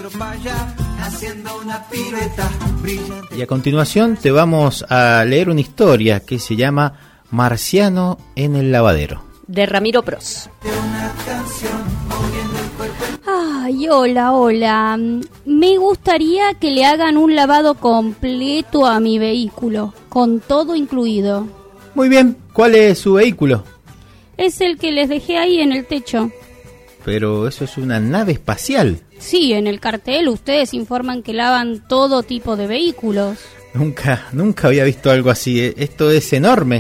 otro para allá, haciendo una pirueta brillante. Y a continuación te vamos a leer una historia que se llama Marciano en el lavadero, de Ramiro Pros. Ay, hola. Me gustaría que le hagan un lavado completo a mi vehículo, con todo incluido. Muy bien, ¿cuál es su vehículo? Es el que les dejé ahí en el techo. Pero eso es una nave espacial. Sí, en el cartel ustedes informan que lavan todo tipo de vehículos. Nunca había visto algo así. Esto es enorme.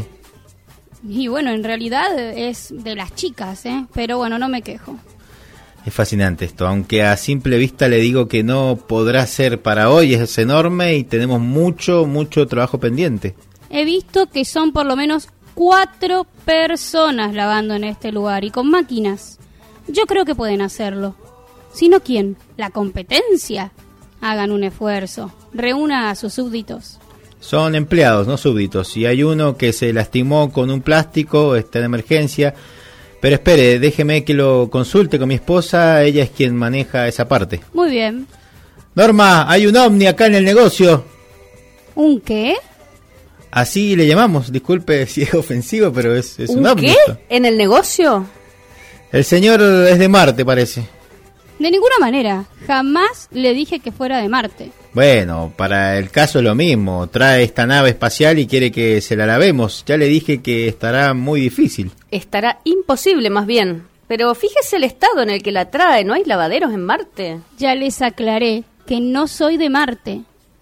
Y bueno, en realidad es de las chicas, pero bueno, no me quejo. Es fascinante esto, aunque a simple vista le digo que no podrá ser para hoy, es enorme y tenemos mucho trabajo pendiente. He visto que son por lo menos 4 personas lavando en este lugar y con máquinas. Yo creo que pueden hacerlo. Si no, ¿quién? ¿La competencia? Hagan un esfuerzo, reúna a sus súbditos. Son empleados, no súbditos. Si hay uno que se lastimó con un plástico, está en emergencia. Pero espere, déjeme que lo consulte con mi esposa, ella es quien maneja esa parte. Muy bien. Norma, hay un ovni acá en el negocio. ¿Un qué? Así le llamamos, disculpe si es ofensivo, pero es un ovni. ¿Qué? Esto. ¿En el negocio? El señor es de Marte, parece. De ninguna manera, jamás le dije que fuera de Marte. Bueno, para el caso es lo mismo, trae esta nave espacial y quiere que se la lavemos. Ya le dije que estará muy difícil. Estará imposible más bien. Pero fíjese el estado en el que la trae, ¿no hay lavaderos en Marte? Ya les aclaré que no soy de Marte.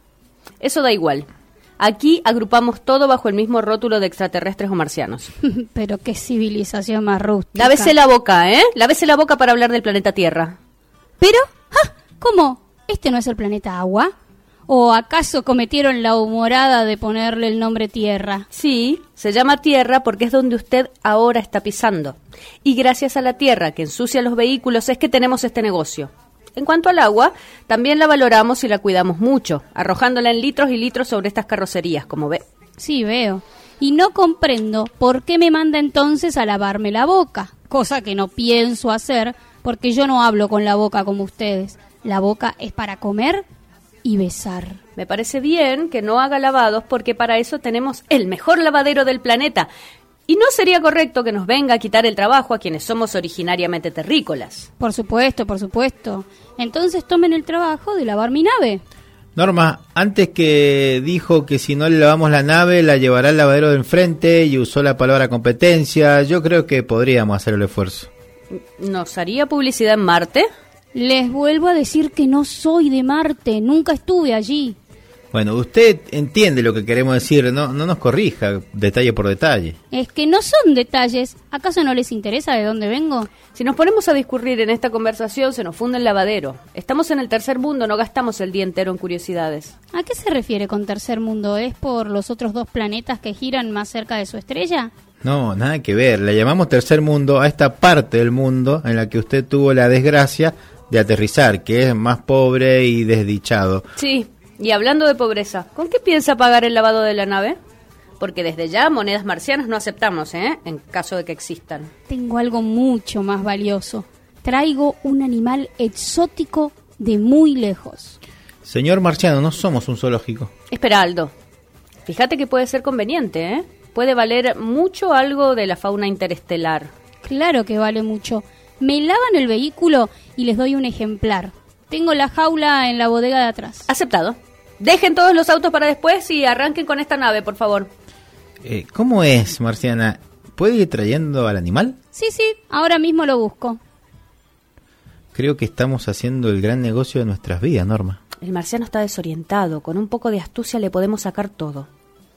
Eso da igual. Aquí agrupamos todo bajo el mismo rótulo de extraterrestres o marcianos. Pero qué civilización más rústica. Lávese la boca, Lávese la boca para hablar del planeta Tierra. ¿Pero? ¿Cómo? ¿Este no es el planeta Agua? ¿O acaso cometieron la humorada de ponerle el nombre Tierra? Sí, se llama Tierra porque es donde usted ahora está pisando. Y gracias a la Tierra que ensucia los vehículos es que tenemos este negocio. En cuanto al agua, también la valoramos y la cuidamos mucho, arrojándola en litros y litros sobre estas carrocerías, como ve. Sí, veo. Y no comprendo por qué me manda entonces a lavarme la boca, cosa que no pienso hacer porque yo no hablo con la boca como ustedes. La boca es para comer y besar. Me parece bien que no haga lavados porque para eso tenemos el mejor lavadero del planeta. Y no sería correcto que nos venga a quitar el trabajo a quienes somos originariamente terrícolas. Por supuesto. Entonces tomen el trabajo de lavar mi nave. Norma, antes que dijo que si no le lavamos la nave la llevará al lavadero de enfrente y usó la palabra competencia, yo creo que podríamos hacer el esfuerzo. ¿Nos haría publicidad en Marte? Les vuelvo a decir que no soy de Marte, nunca estuve allí. Bueno, usted entiende lo que queremos decir, no nos corrija detalle por detalle. Es que no son detalles, ¿acaso no les interesa de dónde vengo? Si nos ponemos a discurrir en esta conversación se nos funde el lavadero. Estamos en el tercer mundo, no gastamos el día entero en curiosidades. ¿A qué se refiere con tercer mundo? ¿Es por los otros 2 planetas que giran más cerca de su estrella? No, nada que ver, le llamamos tercer mundo a esta parte del mundo en la que usted tuvo la desgracia de aterrizar, que es más pobre y desdichado. Sí. Y hablando de pobreza, ¿con qué piensa pagar el lavado de la nave? Porque desde ya monedas marcianas no aceptamos, en caso de que existan. Tengo algo mucho más valioso. Traigo un animal exótico de muy lejos. Señor Marciano, no somos un zoológico. Espera, Aldo. Fíjate que puede ser conveniente, Puede valer mucho algo de la fauna interestelar. Claro que vale mucho. Me lavan el vehículo y les doy un ejemplar. Tengo la jaula en la bodega de atrás. Aceptado. Dejen todos los autos para después y arranquen con esta nave, por favor. ¿Cómo es, Marciana? ¿Puede ir trayendo al animal? Sí, ahora mismo lo busco. Creo que estamos haciendo el gran negocio de nuestras vidas, Norma. El marciano está desorientado. Con un poco de astucia le podemos sacar todo.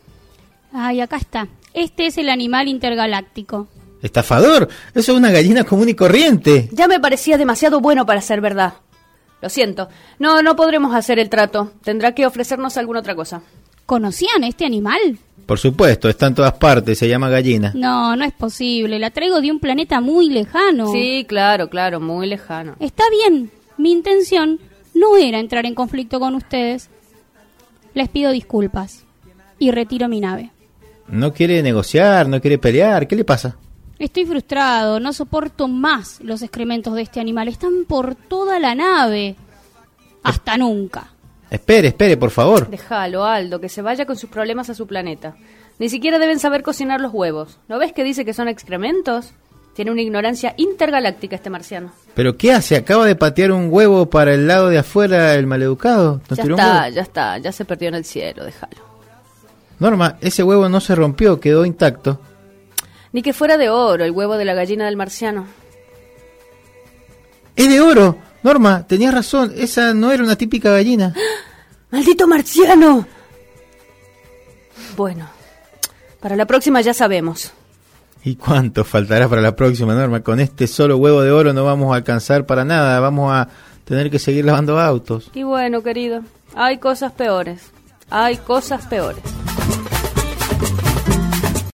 Ay, acá está. Este es el animal intergaláctico. ¡Estafador! Eso es una gallina común y corriente. Ya me parecía demasiado bueno para ser verdad. Lo siento. No podremos hacer el trato. Tendrá que ofrecernos alguna otra cosa. ¿Conocían este animal? Por supuesto, está en todas partes, se llama gallina. No es posible. La traigo de un planeta muy lejano. Sí, claro, muy lejano. Está bien. Mi intención no era entrar en conflicto con ustedes. Les pido disculpas y retiro mi nave. No quiere negociar, no quiere pelear. ¿Qué le pasa? Estoy frustrado, no soporto más los excrementos de este animal. Están por toda la nave. Hasta nunca. Espere, por favor. Déjalo, Aldo, que se vaya con sus problemas a su planeta. Ni siquiera deben saber cocinar los huevos. ¿No ves que dice que son excrementos? Tiene una ignorancia intergaláctica este marciano. ¿Pero qué hace? Acaba de patear un huevo para el lado de afuera el maleducado. ¿No tiró un huevo? Ya se perdió en el cielo, déjalo. Norma, ese huevo no se rompió, quedó intacto. Ni que fuera de oro el huevo de la gallina del marciano. ¡Es de oro! Norma, tenías razón, esa no era una típica gallina. ¡Maldito marciano! Bueno, para la próxima ya sabemos. ¿Y cuánto faltará para la próxima, Norma? Con este solo huevo de oro no vamos a alcanzar para nada, vamos a tener que seguir lavando autos. Y bueno, querido, hay cosas peores.